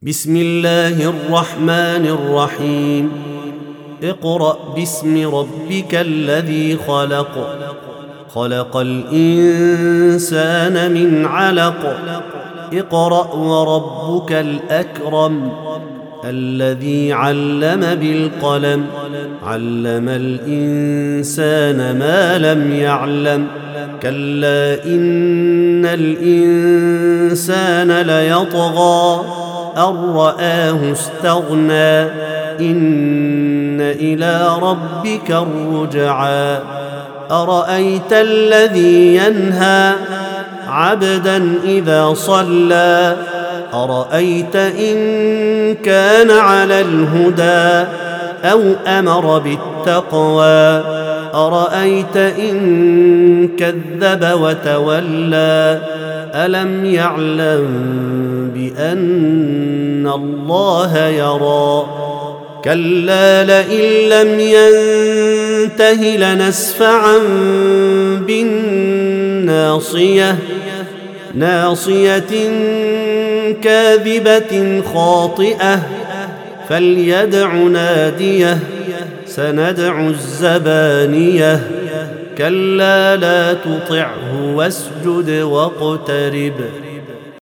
بسم الله الرحمن الرحيم. اقرأ باسم ربك الذي خلق، خلق الإنسان من علق. اقرأ وربك الأكرم الذي علم بالقلم، علم الإنسان ما لم يعلم. كلا إن الإنسان ليطغى أن رآه استغنى، إن إلى ربك الرجعى. أرأيت الذي ينهى عبدا إذا صلى، أرأيت إن كان على الهدى أو أمر بالتقوى، أرأيت إن كذب وتولى. ألم يعلم بأن الله يرى. كلا لئن لم ينته لنسفعا بالناصية، ناصية كاذبة خاطئة، فليدع ناديه سندع الزبانية. كلا لا تطعه واسجد واقترب.